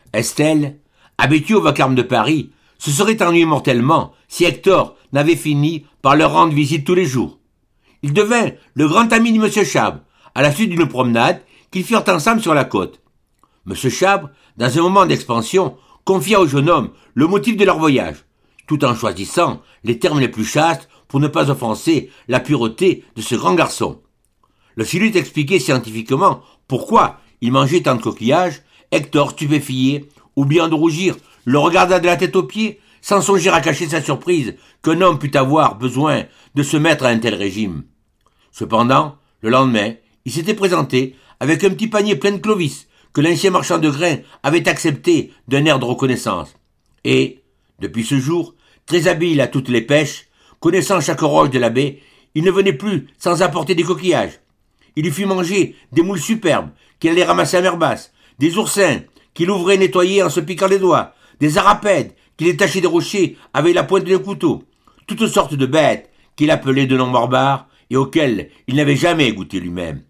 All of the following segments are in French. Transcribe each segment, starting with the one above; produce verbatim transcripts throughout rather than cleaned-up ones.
Estelle, habituée au vacarme de Paris, se serait ennuyée mortellement si Hector n'avait fini par leur rendre visite tous les jours. Il devint le grand ami de M. Chabre, à la suite d'une promenade qu'ils firent ensemble sur la côte. M. Chabre, dans un moment d'expansion, confia au jeune homme le motif de leur voyage, tout en choisissant les termes les plus chastes pour ne pas offenser la pureté de ce grand garçon. Lorsqu'il eut expliqué scientifiquement pourquoi il mangeait tant de coquillages, Hector, stupéfié, oubliant de rougir, le regarda de la tête aux pieds, sans songer à cacher sa surprise qu'un homme pût avoir besoin de se mettre à un tel régime. Cependant, le lendemain, il s'était présenté avec un petit panier plein de clovis que l'ancien marchand de grains avait accepté d'un air de reconnaissance. Et, depuis ce jour, très habile à toutes les pêches, connaissant chaque roche de la baie, il ne venait plus sans apporter des coquillages. Il lui fit manger des moules superbes qu'il allait ramasser à mer basse, des oursins qu'il ouvrait et nettoyait en se piquant les doigts, des arapèdes qu'il détachait des rochers avec la pointe d'un couteau, toutes sortes de bêtes qu'il appelait de noms barbares et auxquelles il n'avait jamais goûté lui-même.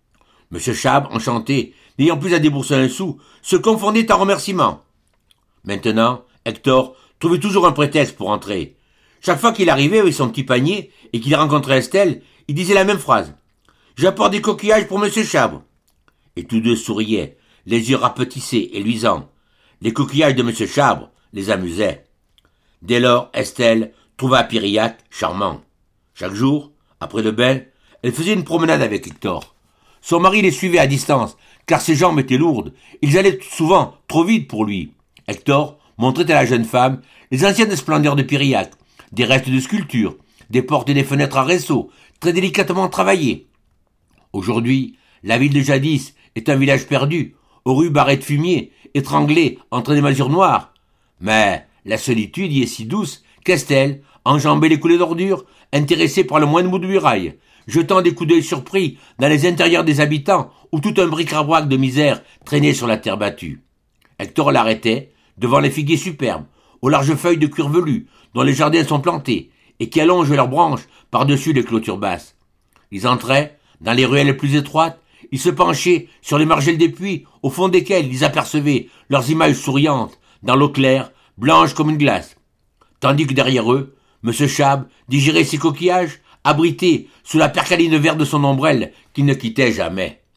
M. Chabre, enchanté, n'ayant plus à débourser un sou, se confondait en remerciements. Maintenant, Hector trouvait toujours un prétexte pour entrer. Chaque fois qu'il arrivait avec son petit panier et qu'il rencontrait Estelle, il disait la même phrase. « J'apporte des coquillages pour M. Chabre. » Et tous deux souriaient, les yeux rapetissés et luisants. Les coquillages de M. Chabre les amusaient. Dès lors, Estelle trouva Piriac charmant. Chaque jour, après le bain, elle faisait une promenade avec Hector. Son mari les suivait à distance, car ses jambes étaient lourdes. Ils allaient souvent trop vite pour lui. Hector montrait à la jeune femme les anciennes splendeurs de Piriac, des restes de sculpture, des portes et des fenêtres à ressaut, très délicatement travaillées. Aujourd'hui, la ville de jadis est un village perdu, aux rues barrées de fumier, étranglé entre des masures noires. Mais la solitude y est si douce qu'Estelle enjambait les coulées d'ordures, intéressée par le moindre bout de muraille, jetant des coups d'œil surpris dans les intérieurs des habitants où tout un bric-à-brac de misère traînait sur la terre battue. Hector l'arrêtait devant les figuiers superbes, aux larges feuilles de cuir velu, dont les jardins sont plantés, et qui allongent leurs branches par-dessus les clôtures basses. Ils entraient dans les ruelles les plus étroites, ils se penchaient sur les margelles des puits, au fond desquels ils apercevaient leurs images souriantes, dans l'eau claire, blanche comme une glace. Tandis que derrière eux, M. Chabre digérait ses coquillages, abrité sous la percaline verte de son ombrelle qu'il ne quittait jamais.